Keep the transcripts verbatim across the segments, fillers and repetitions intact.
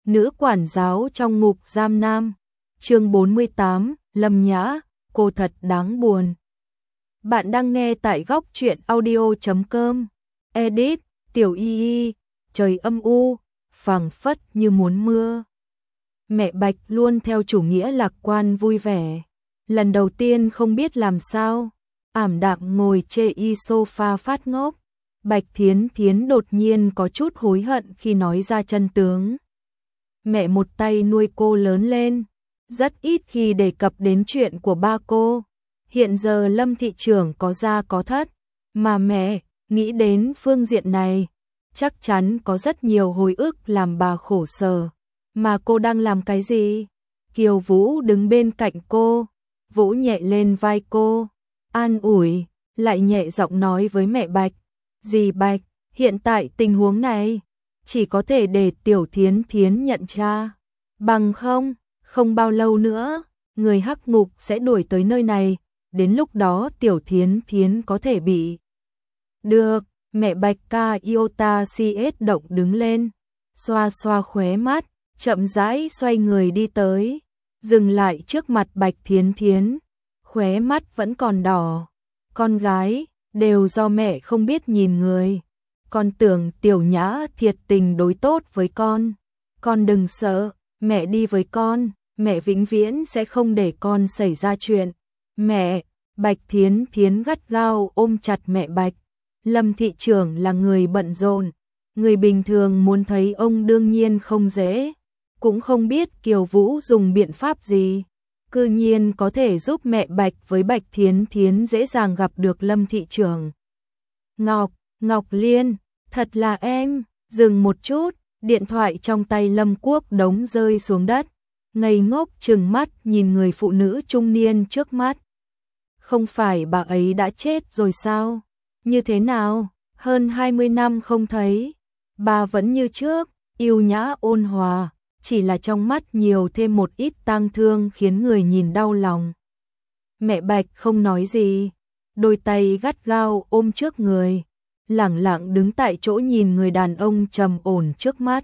nữ quản giáo trong ngục giam nam. Chương bốn mươi tám, Lâm Nhã, cô thật đáng buồn. Bạn đang nghe tại góc truyện audio chấm com. Edit, Tiểu Y Y, trời âm u, phảng phất như muốn mưa. Mẹ Bạch luôn theo chủ nghĩa lạc quan vui vẻ. Lần đầu tiên không biết làm sao, ảm đạm ngồi chê y sofa phát ngốc. Bạch Thiến Thiến đột nhiên có chút hối hận khi nói ra chân tướng. Mẹ một tay nuôi cô lớn lên, rất ít khi đề cập đến chuyện của ba cô. Hiện giờ Lâm thị trưởng có gia có thất, mà mẹ nghĩ đến phương diện này, chắc chắn có rất nhiều hồi ức làm bà khổ sở. Mà cô đang làm cái gì? Kiều Vũ đứng bên cạnh cô, vỗ nhẹ lên vai cô, an ủi, lại nhẹ giọng nói với mẹ Bạch. Dì Bạch, hiện tại tình huống này, chỉ có thể để Tiểu Thiến Thiến nhận cha. Bằng không, không bao lâu nữa, người hắc ngục sẽ đuổi tới nơi này, đến lúc đó Tiểu Thiến Thiến có thể bị. Được, mẹ Bạch ca Iota cs động đứng lên, xoa xoa khóe mắt, chậm rãi xoay người đi tới, dừng lại trước mặt Bạch Thiến Thiến, khóe mắt vẫn còn đỏ. Con gái, đều do mẹ không biết nhìn người. Con tưởng Tiểu Nhã thiệt tình đối tốt với con. Con đừng sợ, mẹ đi với con, mẹ vĩnh viễn sẽ không để con xảy ra chuyện. Mẹ, Bạch Thiến Thiến gắt gao ôm chặt mẹ Bạch. Lâm thị trưởng là người bận rộn, người bình thường muốn thấy ông đương nhiên không dễ, cũng không biết Kiều Vũ dùng biện pháp gì, cư nhiên có thể giúp mẹ Bạch với Bạch Thiến Thiến dễ dàng gặp được Lâm thị trưởng. Ngọc, Ngọc Liên, thật là em. Dừng một chút, điện thoại trong tay Lâm Quốc Đống rơi xuống đất, ngây ngốc trừng mắt nhìn người phụ nữ trung niên trước mắt. Không phải bà ấy đã chết rồi sao? Như thế nào? Hơn hai mươi năm không thấy, bà vẫn như trước, yêu nhã ôn hòa, chỉ là trong mắt nhiều thêm một ít tang thương khiến người nhìn đau lòng. Mẹ Bạch không nói gì, đôi tay gắt gao ôm trước người, lẳng lặng đứng tại chỗ nhìn người đàn ông trầm ổn trước mắt.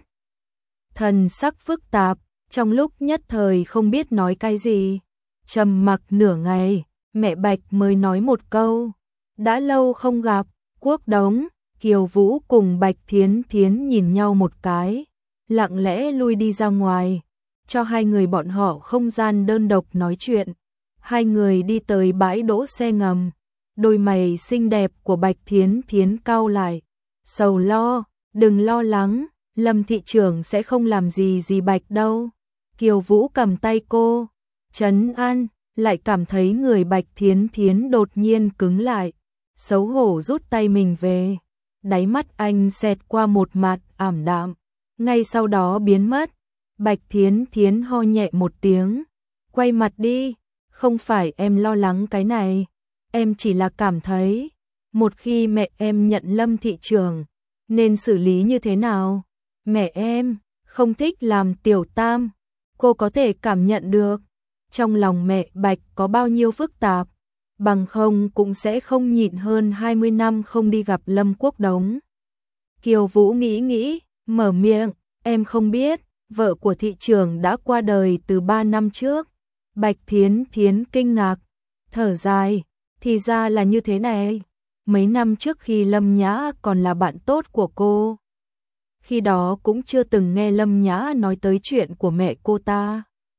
Thần sắc phức tạp, trong lúc nhất thời không biết nói cái gì. Trầm mặc nửa ngày, mẹ Bạch mới nói một câu. Đã lâu không gặp, Quốc Đống. Kiều Vũ cùng Bạch Thiến Thiến nhìn nhau một cái, lặng lẽ lui đi ra ngoài, cho hai người bọn họ không gian đơn độc nói chuyện. Hai người đi tới bãi đỗ xe ngầm, đôi mày xinh đẹp của Bạch Thiến Thiến cau lại. Sầu lo, đừng lo lắng, Lâm thị trưởng sẽ không làm gì gì Bạch đâu. Kiều Vũ cầm tay cô, trấn an, lại cảm thấy người Bạch Thiến Thiến đột nhiên cứng lại, xấu hổ rút tay mình về. Đáy mắt anh xẹt qua một mặt ảm đạm, ngay sau đó biến mất. Bạch Thiến Thiến ho nhẹ một tiếng, quay mặt đi. Không phải em lo lắng cái này, em chỉ là cảm thấy, một khi mẹ em nhận Lâm thị trưởng, nên xử lý như thế nào? Mẹ em không thích làm tiểu tam, cô có thể cảm nhận được. Trong lòng mẹ Bạch có bao nhiêu phức tạp, bằng không cũng sẽ không nhịn hơn hai mươi năm không đi gặp Lâm Quốc Đống. Kiều Vũ nghĩ nghĩ, mở miệng, em không biết, vợ của thị trưởng đã qua đời từ ba năm trước. Bạch Thiến Thiến kinh ngạc, thở dài, thì ra là như thế này. Mấy năm trước khi Lâm Nhã còn là bạn tốt của cô, khi đó cũng chưa từng nghe Lâm Nhã nói tới chuyện của mẹ cô ta.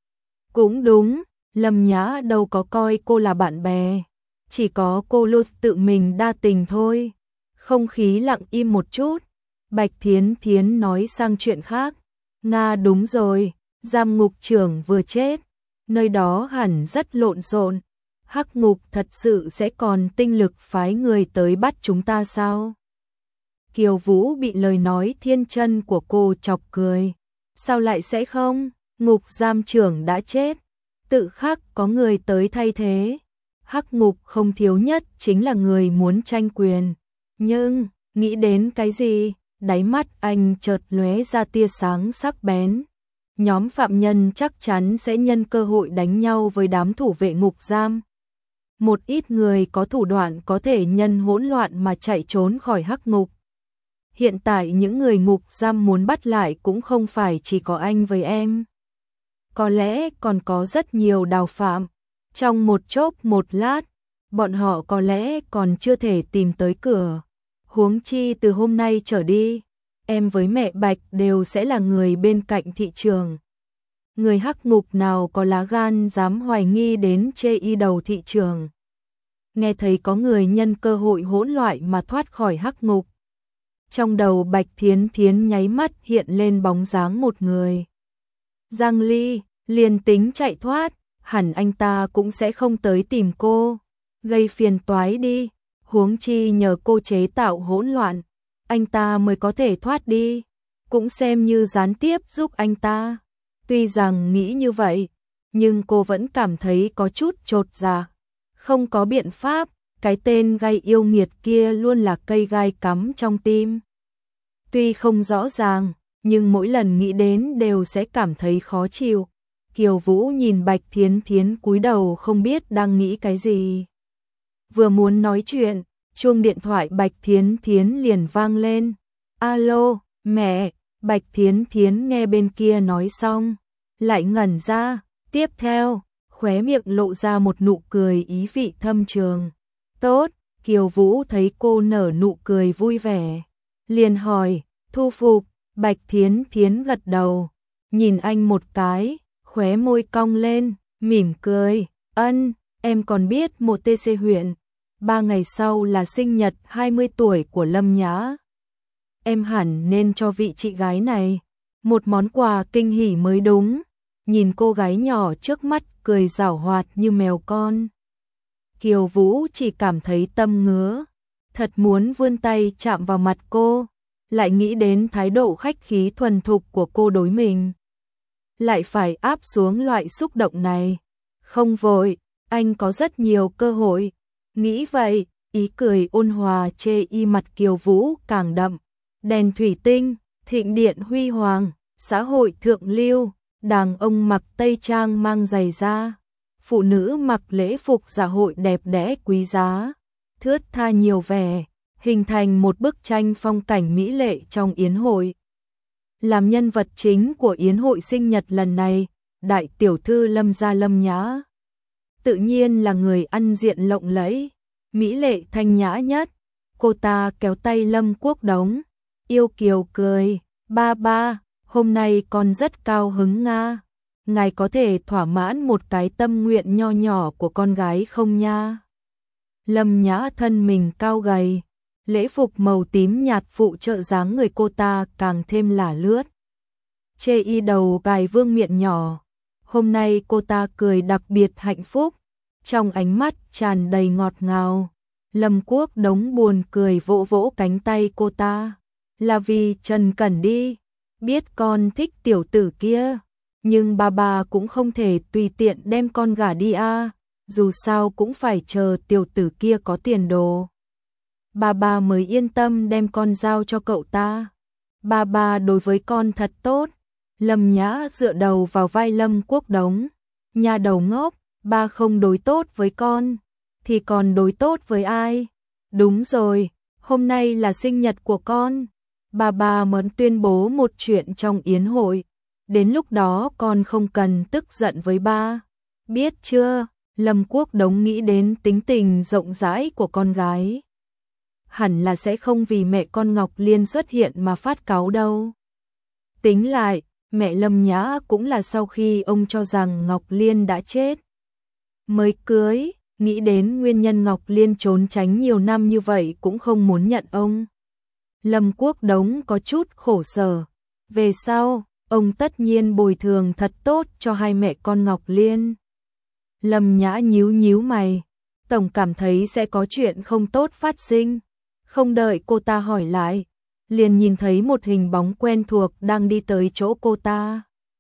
Cũng đúng, Lâm Nhã đâu có coi cô là bạn bè, chỉ có cô luôn tự mình đa tình thôi. Không khí lặng im một chút, Bạch Thiến Thiến nói sang chuyện khác. Nga đúng rồi, giam ngục trưởng vừa chết, nơi đó hẳn rất lộn xộn. Hắc ngục thật sự sẽ còn tinh lực phái người tới bắt chúng ta sao? Kiều Vũ bị lời nói thiên chân của cô chọc cười. Sao lại sẽ không? Ngục giam trưởng đã chết, tự khắc có người tới thay thế. Hắc ngục không thiếu nhất chính là người muốn tranh quyền. Nhưng, nghĩ đến cái gì? Đáy mắt anh chợt lóe ra tia sáng sắc bén. Nhóm phạm nhân chắc chắn sẽ nhân cơ hội đánh nhau với đám thủ vệ ngục giam. Một ít người có thủ đoạn có thể nhân hỗn loạn mà chạy trốn khỏi hắc ngục. hiện tại những người ngục giam muốn bắt lại cũng không phải chỉ có anh với em. Có lẽ còn có rất nhiều đào phạm. Trong một chốc một lát, bọn họ có lẽ còn chưa thể tìm tới cửa. Huống chi từ hôm nay trở đi, em với mẹ Bạch đều sẽ là người bên cạnh thị trường. Người hắc ngục nào có lá gan dám hoài nghi đến chê y đầu thị trường. Nghe thấy có người nhân cơ hội hỗn loạn mà thoát khỏi hắc ngục. Trong đầu Bạch Thiến Thiến nháy mắt hiện lên bóng dáng một người. Giang Ly, liền tính chạy thoát, hẳn anh ta cũng sẽ không tới tìm cô, gây phiền toái đi, huống chi nhờ cô chế tạo hỗn loạn, anh ta mới có thể thoát đi, cũng xem như gián tiếp giúp anh ta. Tuy rằng nghĩ như vậy, nhưng cô vẫn cảm thấy có chút chột dạ. Không có biện pháp, cái tên gai yêu nghiệt kia luôn là cây gai cắm trong tim. Tuy không rõ ràng, nhưng mỗi lần nghĩ đến đều sẽ cảm thấy khó chịu. Kiều Vũ nhìn Bạch Thiến Thiến cúi đầu không biết đang nghĩ cái gì. Vừa muốn nói chuyện, chuông điện thoại Bạch Thiến Thiến liền vang lên. Alo, mẹ. Bạch Thiến Thiến nghe bên kia nói xong, lại ngẩn ra, tiếp theo, khóe miệng lộ ra một nụ cười ý vị thâm trường. Tốt, Kiều Vũ thấy cô nở nụ cười vui vẻ, liền hỏi, thu phục. Bạch Thiến Thiến gật đầu, nhìn anh một cái, khóe môi cong lên, mỉm cười, ân, em còn biết một tê xê huyện, ba ngày sau là sinh nhật hai mươi tuổi của Lâm Nhã. Em hẳn nên cho vị chị gái này một món quà kinh hỉ mới đúng. Nhìn cô gái nhỏ trước mắt cười giảo hoạt như mèo con, Kiều Vũ chỉ cảm thấy tâm ngứa, thật muốn vươn tay chạm vào mặt cô, lại nghĩ đến thái độ khách khí thuần thục của cô đối mình, lại phải áp xuống loại xúc động này. Không vội, anh có rất nhiều cơ hội. Nghĩ vậy, ý cười ôn hòa chê y mặt Kiều Vũ càng đậm. Đèn thủy tinh, thịnh điện huy hoàng, xã hội thượng lưu, đàn ông mặc tây trang mang giày da, phụ nữ mặc lễ phục dạ hội đẹp đẽ quý giá, thướt tha nhiều vẻ, hình thành một bức tranh phong cảnh mỹ lệ trong yến hội. Làm nhân vật chính của yến hội sinh nhật lần này, đại tiểu thư Lâm gia Lâm Nhã tự nhiên là người ăn diện lộng lẫy, mỹ lệ thanh nhã nhất. Cô ta kéo tay Lâm Quốc Đống, yêu kiều cười, ba ba, hôm nay con rất cao hứng nga, ngài có thể thỏa mãn một cái tâm nguyện nho nhỏ của con gái không nha. Lâm Nhã thân mình cao gầy, lễ phục màu tím nhạt phụ trợ dáng người cô ta càng thêm lả lướt. Chê y đầu gài vương miện nhỏ, hôm nay cô ta cười đặc biệt hạnh phúc, trong ánh mắt tràn đầy ngọt ngào. Lâm Quốc Đống buồn cười vỗ vỗ cánh tay cô ta, là vì Trần Cẩn đi, biết con thích tiểu tử kia, nhưng bà bà cũng không thể tùy tiện đem con gả đi a, dù sao cũng phải chờ tiểu tử kia có tiền đồ. Bà bà mới yên tâm đem con giao cho cậu ta. Bà bà đối với con thật tốt. Lâm Nhã dựa đầu vào vai Lâm Quốc Đống. Nhà đầu ngốc, ba không đối tốt với con, thì còn đối tốt với ai? Đúng rồi, hôm nay là sinh nhật của con. Bà bà muốn tuyên bố một chuyện trong yến hội. Đến lúc đó con không cần tức giận với ba. Biết chưa? Lâm Quốc Đống nghĩ đến tính tình rộng rãi của con gái. Hẳn là sẽ không vì mẹ con Ngọc Liên xuất hiện mà phát cáu đâu. Tính lại, mẹ Lâm Nhã cũng là sau khi ông cho rằng Ngọc Liên đã chết mới cưới, nghĩ đến nguyên nhân Ngọc Liên trốn tránh nhiều năm như vậy cũng không muốn nhận ông. Lâm Quốc Đống có chút khổ sở, về sau, ông tất nhiên bồi thường thật tốt cho hai mẹ con Ngọc Liên. Lâm Nhã nhíu nhíu mày, tổng cảm thấy sẽ có chuyện không tốt phát sinh. Không đợi cô ta hỏi lại, liền nhìn thấy một hình bóng quen thuộc đang đi tới chỗ cô ta.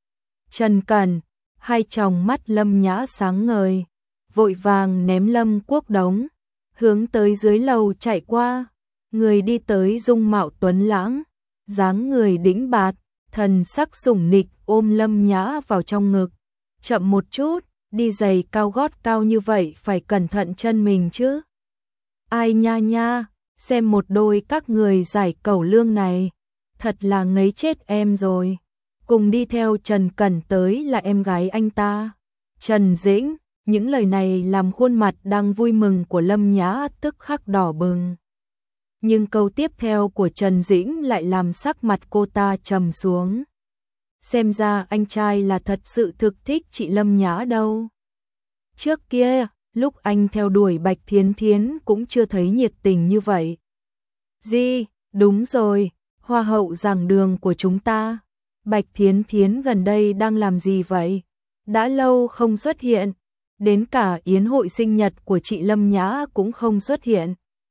Trần Cẩn, hai tròng mắt Lâm Nhã sáng ngời, vội vàng ném Lâm Quốc Đống, hướng tới dưới lầu chạy qua. Người đi tới dung mạo tuấn lãng, dáng người đĩnh bạt, thần sắc sủng nịch ôm Lâm Nhã vào trong ngực. Chậm một chút, đi giày cao gót cao như vậy phải cẩn thận chân mình chứ. Ai nha nha, xem một đôi các người giải cẩu lương này, thật là ngấy chết em rồi. Cùng đi theo Trần Cẩn tới là em gái anh ta, Trần Dĩnh. Những lời này làm khuôn mặt đang vui mừng của Lâm Nhã tức khắc đỏ bừng. Nhưng câu tiếp theo của Trần Dĩnh lại làm sắc mặt cô ta trầm xuống. Xem ra anh trai là thật sự thực thích chị Lâm Nhã đâu. Trước kia, lúc anh theo đuổi Bạch Thiến Thiến cũng chưa thấy nhiệt tình như vậy. Di, đúng rồi, hoa hậu giảng đường của chúng ta. Bạch Thiến Thiến gần đây đang làm gì vậy? Đã lâu không xuất hiện, đến cả yến hội sinh nhật của chị Lâm Nhã cũng không xuất hiện.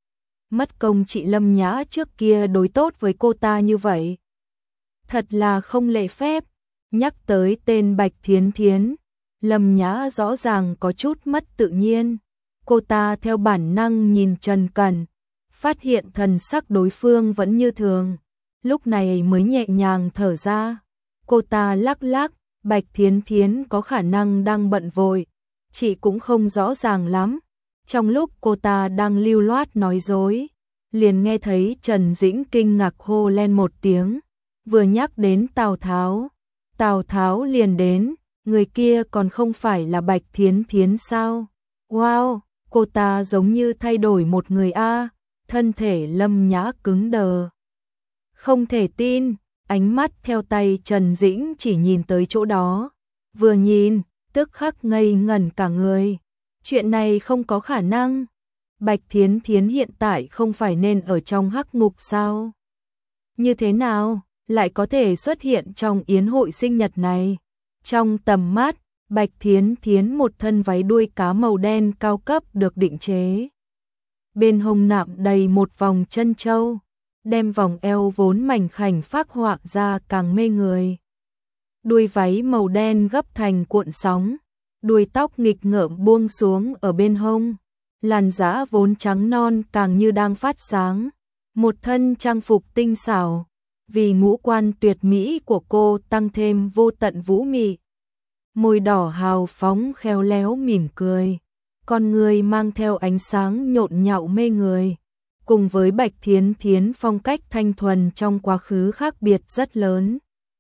Mất công chị Lâm Nhã trước kia đối tốt với cô ta như vậy. Thật là không lễ phép. Nhắc tới tên Bạch Thiến Thiến, Lâm Nhã rõ ràng có chút mất tự nhiên. Cô ta theo bản năng nhìn Trần Cẩn, phát hiện thần sắc đối phương vẫn như thường. Lúc này mới nhẹ nhàng thở ra. Cô ta lắc lắc, Bạch Thiến Thiến có khả năng đang bận vội, chị cũng không rõ ràng lắm. Trong lúc cô ta đang lưu loát nói dối, liền nghe thấy Trần Dĩnh kinh ngạc hô lên một tiếng. Vừa nhắc đến Tào Tháo, Tào Tháo liền đến, người kia còn không phải là Bạch Thiến Thiến sao? Wow, cô ta giống như thay đổi một người a. Thân thể Lâm Nhã cứng đờ. Không thể tin, ánh mắt theo tay Trần Dĩnh chỉ nhìn tới chỗ đó. Vừa nhìn, tức khắc ngây ngẩn cả người. Chuyện này không có khả năng. Bạch Thiến Thiến hiện tại không phải nên ở trong hắc ngục sao? Như thế nào, lại có thể xuất hiện trong yến hội sinh nhật này? Trong tầm mắt, Bạch Thiến Thiến một thân váy đuôi cá màu đen cao cấp được định chế. Bên hông nạm đầy một vòng chân châu, đem vòng eo vốn mảnh khảnh phác họa ra càng mê người. Đuôi váy màu đen gấp thành cuộn sóng, đuôi tóc nghịch ngợm buông xuống ở bên hông, làn da vốn trắng non càng như đang phát sáng. Một thân trang phục tinh xảo, vì ngũ quan tuyệt mỹ của cô tăng thêm vô tận vũ mị. Môi đỏ hào phóng khéo léo mỉm cười, con người mang theo ánh sáng nhộn nhạo mê người. Cùng với Bạch Thiến Thiến phong cách thanh thuần trong quá khứ khác biệt rất lớn.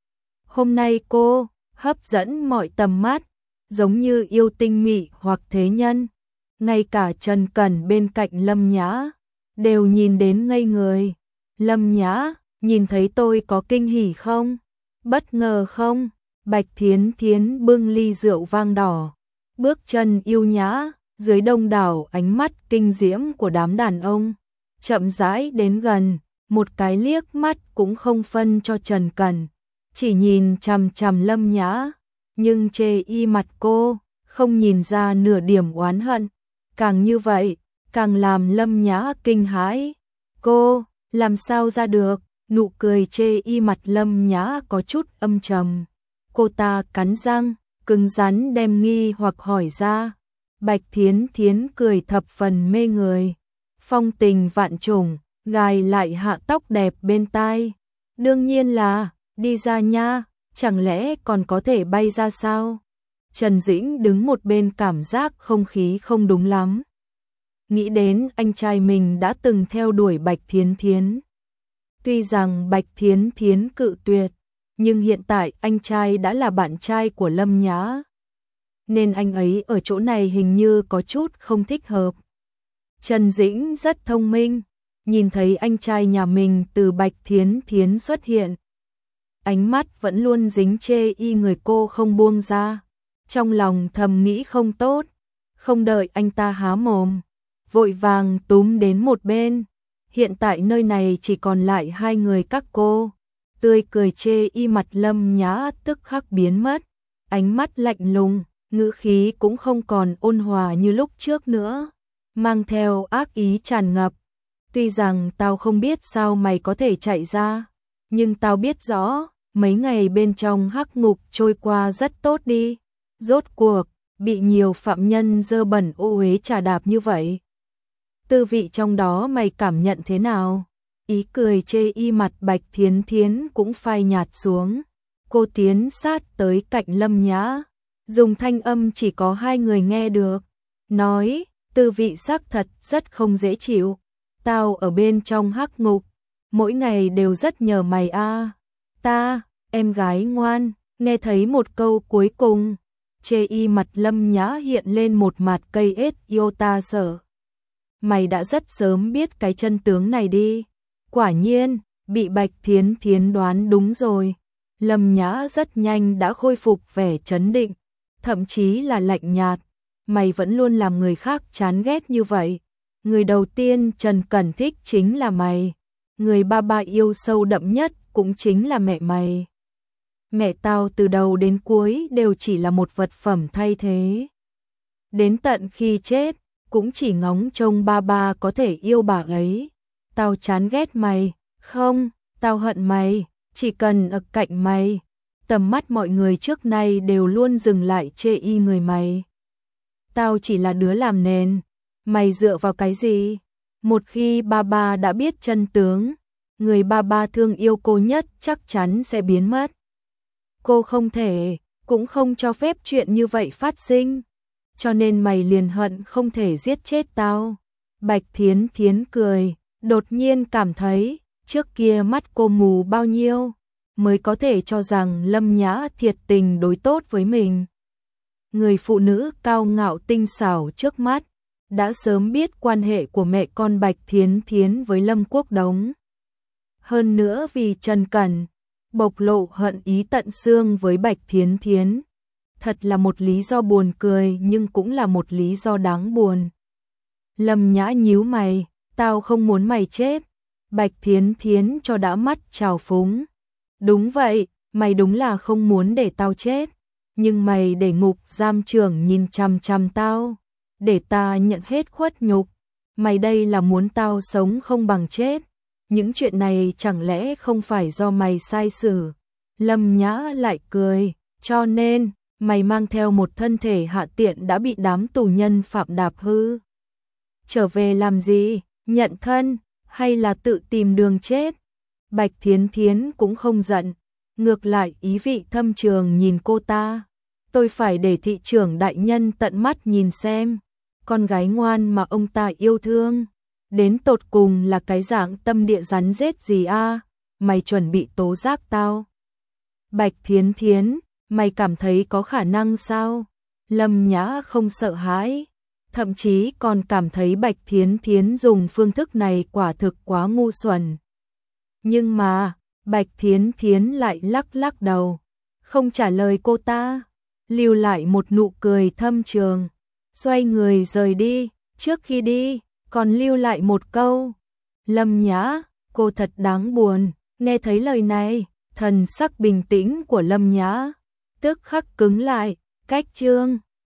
Hôm nay cô hấp dẫn mọi tầm mắt, giống như yêu tinh mị hoặc thế nhân. Ngay cả Trần Cẩn bên cạnh Lâm Nhã đều nhìn đến ngây người. Lâm Nhã, nhìn thấy tôi có kinh hỉ không? Bất ngờ không? Bạch Thiến Thiến bưng ly rượu vang đỏ, bước chân yêu nhã, dưới đông đảo ánh mắt kinh diễm của đám đàn ông, chậm rãi đến gần, một cái liếc mắt cũng không phân cho Trần Cẩn, chỉ nhìn chằm chằm Lâm Nhã, nhưng chê y mặt cô, không nhìn ra nửa điểm oán hận. Càng như vậy, càng làm Lâm Nhã kinh hãi. Cô, làm sao ra được? Nụ cười chê y mặt Lâm Nhã có chút âm trầm. Cô ta cắn răng, cứng rắn đem nghi hoặc hỏi ra. Bạch Thiến Thiến cười thập phần mê người. Phong tình vạn trùng, gài lại hạ tóc đẹp bên tai. Đương nhiên là, đi ra nha, chẳng lẽ còn có thể bay ra sao? Trần Dĩnh đứng một bên cảm giác không khí không đúng lắm. Nghĩ đến anh trai mình đã từng theo đuổi Bạch Thiến Thiến. Tuy rằng Bạch Thiến Thiến cự tuyệt, nhưng hiện tại anh trai đã là bạn trai của Lâm Nhã. Nên anh ấy ở chỗ này hình như có chút không thích hợp. Trần Dĩnh rất thông minh, nhìn thấy anh trai nhà mình từ Bạch Thiến Thiến xuất hiện. Ánh mắt vẫn luôn dính chê y người cô không buông ra. Trong lòng thầm nghĩ không tốt, không đợi anh ta há mồm, vội vàng túm đến một bên. Hiện tại nơi này chỉ còn lại hai người các cô. Tươi cười chê y mặt Lâm Nhã tức khắc biến mất, ánh mắt lạnh lùng, ngữ khí cũng không còn ôn hòa như lúc trước nữa, mang theo ác ý tràn ngập. Tuy rằng tao không biết sao mày có thể chạy ra, nhưng tao biết rõ, mấy ngày bên trong hắc ngục trôi qua rất tốt đi. Rốt cuộc, bị nhiều phạm nhân dơ bẩn ô uế trà đạp như vậy. Tư vị trong đó mày cảm nhận thế nào? Ý cười chê y mặt Bạch Thiến Thiến cũng phai nhạt xuống. Cô tiến sát tới cạnh Lâm Nhã, dùng thanh âm chỉ có hai người nghe được. Nói, tư vị xác thật rất không dễ chịu. tao ở bên trong hắc ngục, mỗi ngày đều rất nhờ mày a. Ta, em gái ngoan, nghe thấy một câu cuối cùng, chê y mặt Lâm Nhã hiện lên một mặt cây ết yêu ta sợ. Mày đã rất sớm biết cái chân tướng này đi. Quả nhiên, bị Bạch Thiến Thiến đoán đúng rồi. Lâm Nhã rất nhanh đã khôi phục vẻ trấn định, thậm chí là lạnh nhạt. Mày vẫn luôn làm người khác chán ghét như vậy. Người đầu tiên Trần Cẩn thích chính là mày. Người ba ba yêu sâu đậm nhất cũng chính là mẹ mày. Mẹ tao từ đầu đến cuối đều chỉ là một vật phẩm thay thế. Đến tận khi chết, cũng chỉ ngóng trông ba ba có thể yêu bà ấy. Tao chán ghét mày, không, tao hận mày, chỉ cần ở cạnh mày. Tầm mắt mọi người trước nay đều luôn dừng lại chê y người mày. Tao chỉ là đứa làm nền, mày dựa vào cái gì? Một khi ba ba đã biết chân tướng, người ba ba thương yêu cô nhất chắc chắn sẽ biến mất. Cô không thể, cũng không cho phép chuyện như vậy phát sinh. Cho nên mày liền hận không thể giết chết tao. Bạch Thiến Thiến cười, đột nhiên cảm thấy, trước kia mắt cô mù bao nhiêu, mới có thể cho rằng Lâm Nhã thiệt tình đối tốt với mình. Người phụ nữ cao ngạo tinh xảo trước mắt, đã sớm biết quan hệ của mẹ con Bạch Thiến Thiến với Lâm Quốc Đống. Hơn nữa vì Trần Cẩn, bộc lộ hận ý tận xương với Bạch Thiến Thiến. Thật là một lý do buồn cười nhưng cũng là một lý do đáng buồn. Lâm Nhã nhíu mày, tao không muốn mày chết. Bạch Thiến Thiến cho đã mắt trào phúng. Đúng vậy, mày đúng là không muốn để tao chết. Nhưng mày để ngục giam trưởng nhìn chằm chằm tao, để ta nhận hết khuất nhục. Mày đây là muốn tao sống không bằng chết. Những chuyện này chẳng lẽ không phải do mày sai xử? Lâm Nhã lại cười, cho nên mày mang theo một thân thể hạ tiện đã bị đám tù nhân phạm đạp hư. Trở về làm gì? Nhận thân hay là tự tìm đường chết? Bạch Thiến Thiến cũng không giận, ngược lại ý vị thâm trường nhìn cô ta. Tôi phải để thị trưởng đại nhân tận mắt nhìn xem, con gái ngoan mà ông ta yêu thương, đến tột cùng là cái dạng tâm địa rắn rết gì a? Mày chuẩn bị tố giác tao? Bạch Thiến Thiến, mày cảm thấy có khả năng sao? Lâm Nhã không sợ hãi, thậm chí còn cảm thấy Bạch Thiến Thiến dùng phương thức này quả thực quá ngu xuẩn. Nhưng mà, Bạch Thiến Thiến lại lắc lắc đầu, không trả lời cô ta, lưu lại một nụ cười thâm trường, xoay người rời đi, trước khi đi, còn lưu lại một câu. Lâm Nhã, cô thật đáng buồn. Nghe thấy lời này, thần sắc bình tĩnh của Lâm Nhã tức khắc cứng lại, cách chương